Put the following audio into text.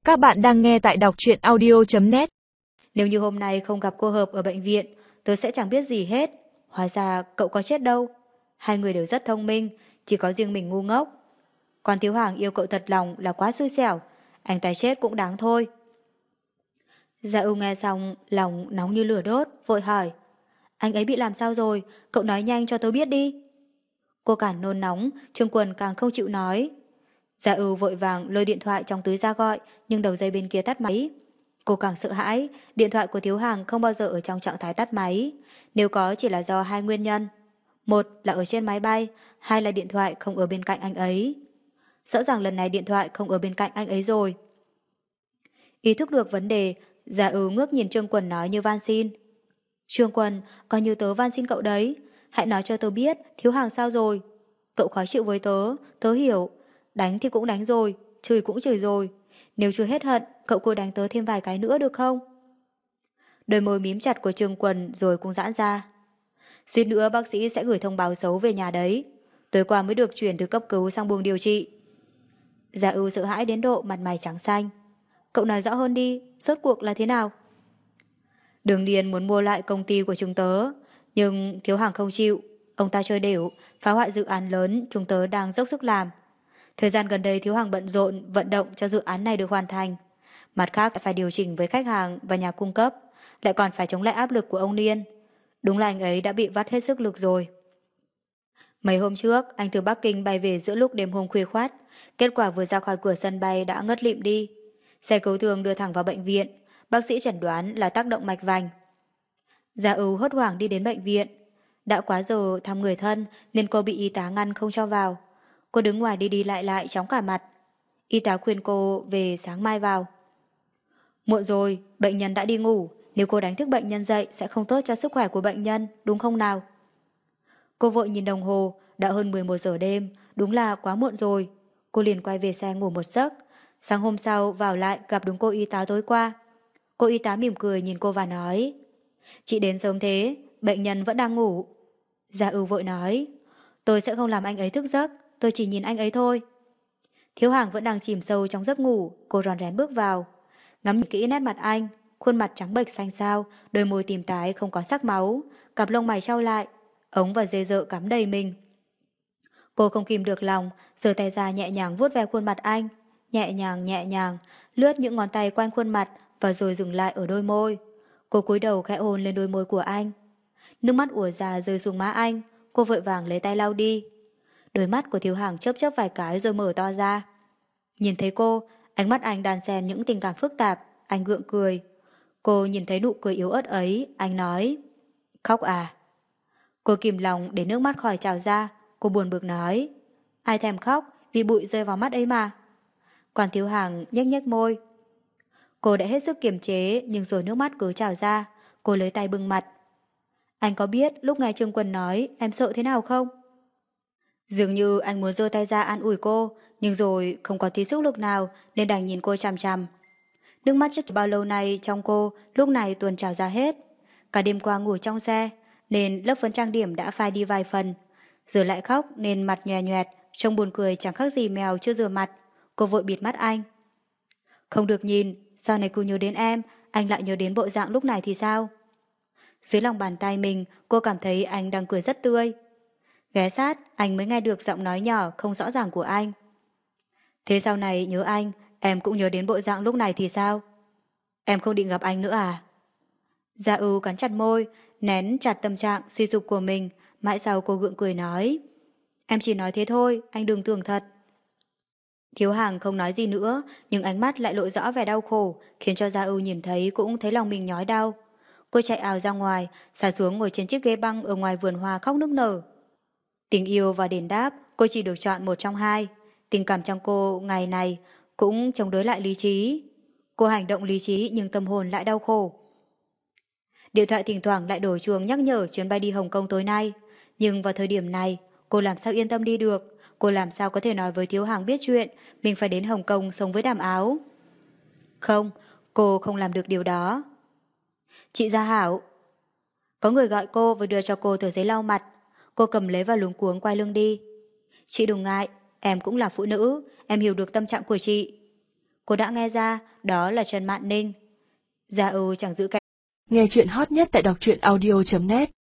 Các bạn đang nghe tại đọc truyện audio.net. Nếu như hôm nay không gặp cô Hợp ở bệnh viện, tớ sẽ chẳng biết gì hết. Hóa ra cậu có chết đâu. Hai người đều rất thông minh, chỉ có riêng mình ngu ngốc. Còn Thiếu Hàng yêu cậu thật lòng là quá xui xẻo. Anh ta chết cũng đáng thôi. Dạ ưu nghe xong, lòng nóng như lửa đốt, vội hỏi. Anh ấy bị làm sao rồi? Cậu nói nhanh cho tớ biết đi. Cô càng nôn nóng, Trương Quần càng không chịu nói. Dạ ưu vội vàng lôi điện thoại trong túi ra gọi, nhưng đầu dây bên kia tắt máy. Cô càng sợ hãi, điện thoại của Thiếu Hàng không bao giờ ở trong trạng thái tắt máy. Nếu có chỉ là do hai nguyên nhân. Một là ở trên máy bay, hai là điện thoại không ở bên cạnh anh ấy. Rõ ràng lần này điện thoại không ở bên cạnh anh ấy rồi. Ý thức được vấn đề, Dạ ưu ngước nhìn Trương Quần nói như van xin. Trương Quần, coi như tớ van xin cậu đấy. Hãy nói cho tớ biết Thiếu Hàng sao rồi. Cậu khó chịu với tớ, tớ hiểu. Đánh thì cũng đánh rồi, chửi cũng chửi rồi. Nếu chưa hết hận, cậu cứ đánh tớ thêm vài cái nữa được không? Đôi môi mím chặt của Trương Quần rồi cũng giãn ra. Suýt nữa bác sĩ sẽ gửi thông báo xấu về nhà đấy. Tối qua mới được chuyển từ cấp cứu sang buồng điều trị. Dạ ưu sợ hãi đến độ mặt mày trắng xanh. Cậu nói rõ hơn đi, rốt cuộc là thế nào? Đường Điền muốn mua lại công ty của chúng tớ, nhưng Thiếu Hàng không chịu. Ông ta chơi đểu, phá hoại dự án lớn chúng tớ đang dốc sức làm. Thời gian gần đây Thiếu Hàng bận rộn vận động cho dự án này được hoàn thành. Mặt khác lại phải điều chỉnh với khách hàng và nhà cung cấp, lại còn phải chống lại áp lực của ông Niên. Đúng là anh ấy đã bị vắt hết sức lực rồi. Mấy hôm trước, anh từ Bắc Kinh bay về giữa lúc đêm hôm khuya khoát. Kết quả vừa ra khỏi cửa sân bay đã ngất lịm đi. Xe cứu thương đưa thẳng vào bệnh viện. Bác sĩ chẩn đoán là tác động mạch vành. Gia Ưu hốt hoảng đi đến bệnh viện. Đã quá giờ thăm người thân nên cô bị y tá ngăn không cho vào. Cô đứng ngoài đi đi lại lại chóng cả mặt. Y tá khuyên cô về sáng mai vào. Muộn rồi, bệnh nhân đã đi ngủ. Nếu cô đánh thức bệnh nhân dậy sẽ không tốt cho sức khỏe của bệnh nhân, đúng không nào? Cô vội nhìn đồng hồ, đã hơn 11 giờ đêm, đúng là quá muộn rồi. Cô liền quay về xe ngủ một giấc. Sáng hôm sau vào lại gặp đúng cô y tá tối qua. Cô y tá mỉm cười nhìn cô và nói: Chị đến sớm thế, bệnh nhân vẫn đang ngủ. Gia Ưu vội nói: Tôi sẽ không làm anh ấy thức giấc, tôi chỉ nhìn anh ấy thôi. Thiếu Hàng vẫn đang chìm sâu trong giấc ngủ, cô rón rén bước vào. Ngắm nhìn kỹ nét mặt anh, khuôn mặt trắng bệch xanh xao, đôi môi tím tái không có sắc máu, cặp lông mày trao lại, ống và dây dợ cắm đầy mình. Cô không kìm được lòng, giơ tay ra nhẹ nhàng vuốt ve khuôn mặt anh, nhẹ nhàng, lướt những ngón tay quanh khuôn mặt và rồi dừng lại ở đôi môi. Cô cúi đầu khẽ hôn lên đôi môi của anh. Nước mắt ùa ra rơi xuống má anh, cô vội vàng lấy tay lau đi. Đôi mắt của Thiếu Hàng chớp chớp vài cái rồi mở to ra. Nhìn thấy cô, ánh mắt anh đan xen những tình cảm phức tạp, anh gượng cười. Cô nhìn thấy nụ cười yếu ớt ấy, anh nói: Khóc à? Cô kìm lòng để nước mắt khỏi trào ra, cô buồn bực nói: Ai thèm khóc, vì bụi rơi vào mắt ấy mà. Còn Thiếu Hàng nhếch nhếch môi. Cô đã hết sức kiềm chế nhưng rồi nước mắt cứ trào ra, cô lấy tay bưng mặt. Anh có biết lúc nghe Trương Quân nói em sợ thế nào không? Dường như anh muốn giơ tay ra an ủi cô, nhưng rồi không có tí sức lực nào nên đành nhìn cô chằm chằm. Nước mắt chất bao lâu nay trong cô lúc này tuôn trào ra hết. Cả đêm qua ngủ trong xe nên lớp phấn trang điểm đã phai đi vài phần. Giờ lại khóc nên mặt nhòe nhoẹt, trông buồn cười chẳng khác gì mèo chưa rửa mặt. Cô vội bịt mắt anh. Không được nhìn, sau này cô nhớ đến em, anh lại nhớ đến bộ dạng lúc này thì sao? Dưới lòng bàn tay mình, cô cảm thấy anh đang cười rất tươi. Ghé sát, anh mới nghe được giọng nói nhỏ không rõ ràng của anh. Thế sau này nhớ anh, em cũng nhớ đến bộ dạng lúc này thì sao? Em không định gặp anh nữa à? Gia Ưu cắn chặt môi, nén chặt tâm trạng suy sụp của mình, mãi sau cô gượng cười nói: Em chỉ nói thế thôi, anh đừng tưởng thật. Thiếu Hàng không nói gì nữa, nhưng ánh mắt lại lộ rõ vẻ đau khổ, khiến cho Gia Ưu nhìn thấy cũng thấy lòng mình nhói đau. Cô chạy ào ra ngoài, xả xuống ngồi trên chiếc ghế băng ở ngoài vườn hoa khóc nức nở. Tình yêu và đền đáp, cô chỉ được chọn một trong hai. Tình cảm trong cô ngày này cũng chống đối lại lý trí. Cô hành động lý trí nhưng tâm hồn lại đau khổ. Điện thoại thỉnh thoảng lại đổ chuông nhắc nhở chuyến bay đi Hồng Kông tối nay. Nhưng vào thời điểm này, cô làm sao yên tâm đi được? Cô làm sao có thể nói với Thiếu Hàng biết chuyện mình phải đến Hồng Kông sống với Đàm Áo? Không, cô không làm được điều đó. Chị Gia Hảo. Có người gọi cô và đưa cho cô tờ giấy lau mặt. Cô cầm lấy và luống cuống quay lưng đi. Chị đừng ngại, em cũng là phụ nữ, em hiểu được tâm trạng của chị. Cô đã nghe ra đó là Trần Mạn Ninh. Gia Ưu chẳng giữ cái. Nghe chuyện hot nhất tại đọc truyện audio.net